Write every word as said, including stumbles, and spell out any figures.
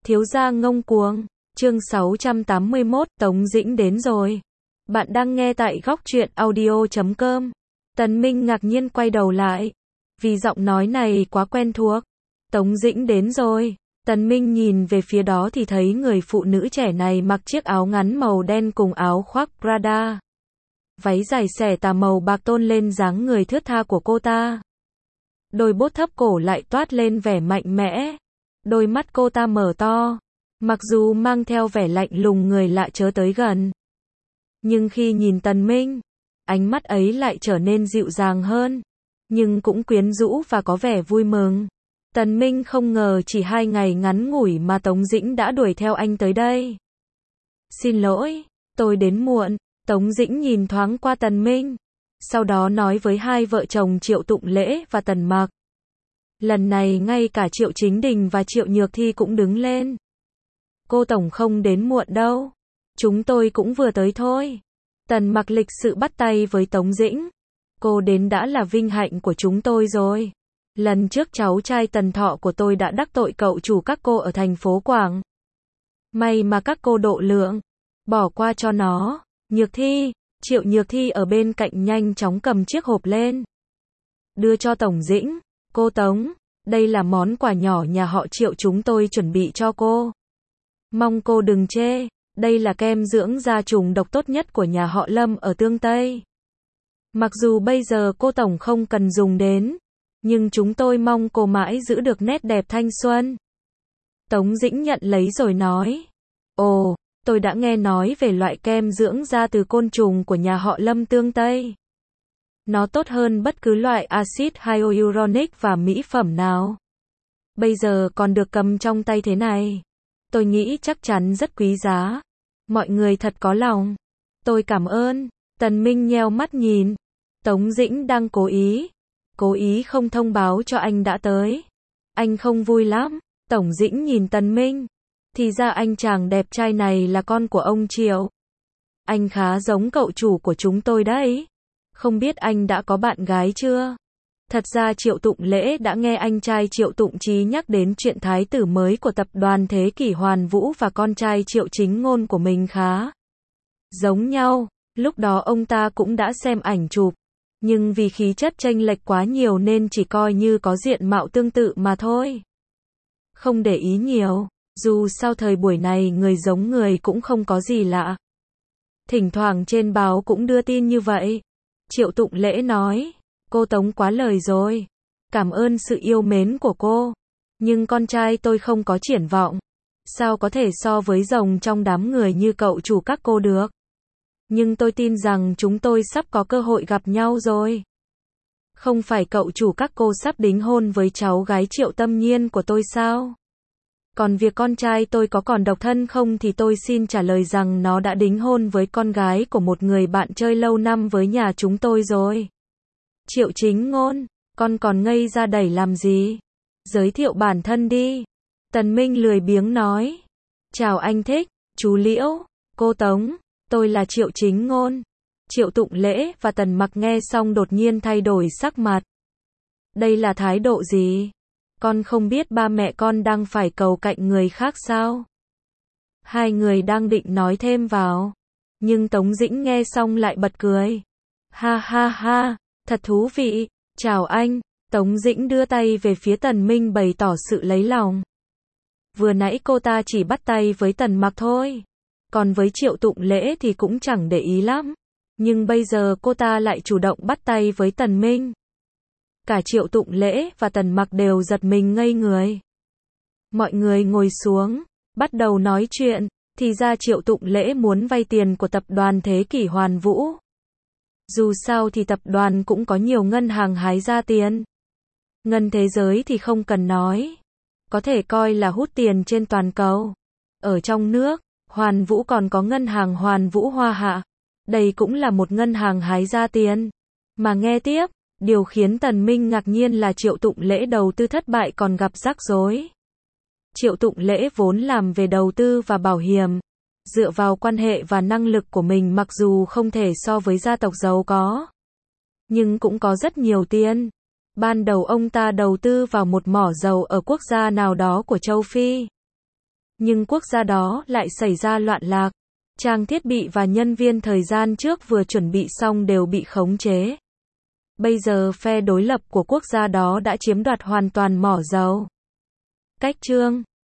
Thiếu gia ngông cuồng. Chương sáu trăm tám mươi mốt, Tống Dĩnh đến rồi. Bạn đang nghe tại góc truyện audio chấm com. Tần Minh ngạc nhiên quay đầu lại. Vì giọng nói này quá quen thuộc. Tống Dĩnh đến rồi. Tần Minh nhìn về phía đó thì thấy người phụ nữ trẻ này mặc chiếc áo ngắn màu đen cùng áo khoác Prada. Váy dài xẻ tà màu bạc tôn lên dáng người thướt tha của cô ta. Đôi bốt thấp cổ lại toát lên vẻ mạnh mẽ. Đôi mắt cô ta mở to. Mặc dù mang theo vẻ lạnh lùng người lạ chớ tới gần. Nhưng khi nhìn Tần Minh, ánh mắt ấy lại trở nên dịu dàng hơn. Nhưng cũng quyến rũ và có vẻ vui mừng. Tần Minh không ngờ chỉ hai ngày ngắn ngủi mà Tống Dĩnh đã đuổi theo anh tới đây. Xin lỗi, tôi đến muộn. Tống Dĩnh nhìn thoáng qua Tần Minh. Sau đó nói với hai vợ chồng Triệu Tụng Lễ và Tần Mặc. Lần này ngay cả Triệu Chính Đình và Triệu Nhược Thi cũng đứng lên. Cô tổng không đến muộn đâu. Chúng tôi cũng vừa tới thôi. Tần Mặc lịch sự bắt tay với Tống Dĩnh. Cô đến đã là vinh hạnh của chúng tôi rồi. Lần trước cháu trai Tần Thọ của tôi đã đắc tội cậu chủ các cô ở thành phố Quảng. May mà các cô độ lượng. Bỏ qua cho nó. Nhược Thi, Triệu Nhược Thi ở bên cạnh nhanh chóng cầm chiếc hộp lên. Đưa cho Tổng Dĩnh. Cô Tống, đây là món quà nhỏ nhà họ Triệu chúng tôi chuẩn bị cho cô. Mong cô đừng chê, đây là kem dưỡng da trùng độc tốt nhất của nhà họ Lâm ở Tương Tây. Mặc dù bây giờ cô Tổng không cần dùng đến, nhưng chúng tôi mong cô mãi giữ được nét đẹp thanh xuân. Tống Dĩnh nhận lấy rồi nói. Ồ, tôi đã nghe nói về loại kem dưỡng da từ côn trùng của nhà họ Lâm Tương Tây. Nó tốt hơn bất cứ loại axit hyaluronic và mỹ phẩm nào. Bây giờ còn được cầm trong tay thế này. Tôi nghĩ chắc chắn rất quý giá. Mọi người thật có lòng. Tôi cảm ơn. Tần Minh nheo mắt nhìn. Tống Dĩnh đang cố ý. Cố ý không thông báo cho anh đã tới. Anh không vui lắm. Tổng Dĩnh nhìn Tần Minh. Thì ra anh chàng đẹp trai này là con của ông Triệu. Anh khá giống cậu chủ của chúng tôi đấy. Không biết anh đã có bạn gái chưa? Thật ra Triệu Tụng Lễ đã nghe anh trai Triệu Tụng Chí nhắc đến chuyện thái tử mới của tập đoàn Thế Kỷ Hoàn Vũ và con trai Triệu Chính Ngôn của mình khá giống nhau. Lúc đó ông ta cũng đã xem ảnh chụp. Nhưng vì khí chất chênh lệch quá nhiều nên chỉ coi như có diện mạo tương tự mà thôi. Không để ý nhiều. Dù sao thời buổi này người giống người cũng không có gì lạ. Thỉnh thoảng trên báo cũng đưa tin như vậy. Triệu Tụng Lễ nói. Cô Tống quá lời rồi. Cảm ơn sự yêu mến của cô. Nhưng con trai tôi không có triển vọng. Sao có thể so với rồng trong đám người như cậu chủ các cô được. Nhưng tôi tin rằng chúng tôi sắp có cơ hội gặp nhau rồi. Không phải cậu chủ các cô sắp đính hôn với cháu gái Triệu Tâm Nhiên của tôi sao? Còn việc con trai tôi có còn độc thân không thì tôi xin trả lời rằng nó đã đính hôn với con gái của một người bạn chơi lâu năm với nhà chúng tôi rồi. Triệu Chính Ngôn, con còn ngây ra đẩy làm gì? Giới thiệu bản thân đi. Tần Minh lười biếng nói. Chào anh Thích, chú Liễu, cô Tống, tôi là Triệu Chính Ngôn. Triệu Tụng Lễ và Tần Mặc nghe xong đột nhiên thay đổi sắc mặt. Đây là thái độ gì? Con không biết ba mẹ con đang phải cầu cạnh người khác sao? Hai người đang định nói thêm vào. Nhưng Tống Dĩnh nghe xong lại bật cười. Ha ha ha, thật thú vị. Chào anh. Tống Dĩnh đưa tay về phía Tần Minh bày tỏ sự lấy lòng. Vừa nãy cô ta chỉ bắt tay với Tần Mặc thôi. Còn với Triệu Tụng Lễ thì cũng chẳng để ý lắm. Nhưng bây giờ cô ta lại chủ động bắt tay với Tần Minh. Cả Triệu Tụng Lễ và Tần Mặc đều giật mình ngây người. Mọi người ngồi xuống, bắt đầu nói chuyện, thì ra Triệu Tụng Lễ muốn vay tiền của tập đoàn Thế Kỷ Hoàn Vũ. Dù sao thì tập đoàn cũng có nhiều ngân hàng hái ra tiền. Ngân thế giới thì không cần nói. Có thể coi là hút tiền trên toàn cầu. Ở trong nước, Hoàn Vũ còn có ngân hàng Hoàn Vũ Hoa Hạ. Đây cũng là một ngân hàng hái ra tiền. Mà nghe tiếp. Điều khiến Tần Minh ngạc nhiên là Triệu Tụng Lễ đầu tư thất bại còn gặp rắc rối. Triệu Tụng Lễ vốn làm về đầu tư và bảo hiểm. Dựa vào quan hệ và năng lực của mình mặc dù không thể so với gia tộc giàu có. Nhưng cũng có rất nhiều tiền. Ban đầu ông ta đầu tư vào một mỏ dầu ở quốc gia nào đó của châu Phi. Nhưng quốc gia đó lại xảy ra loạn lạc. Trang thiết bị và nhân viên thời gian trước vừa chuẩn bị xong đều bị khống chế. Bây giờ phe đối lập của quốc gia đó đã chiếm đoạt hoàn toàn mỏ dầu. Cách chương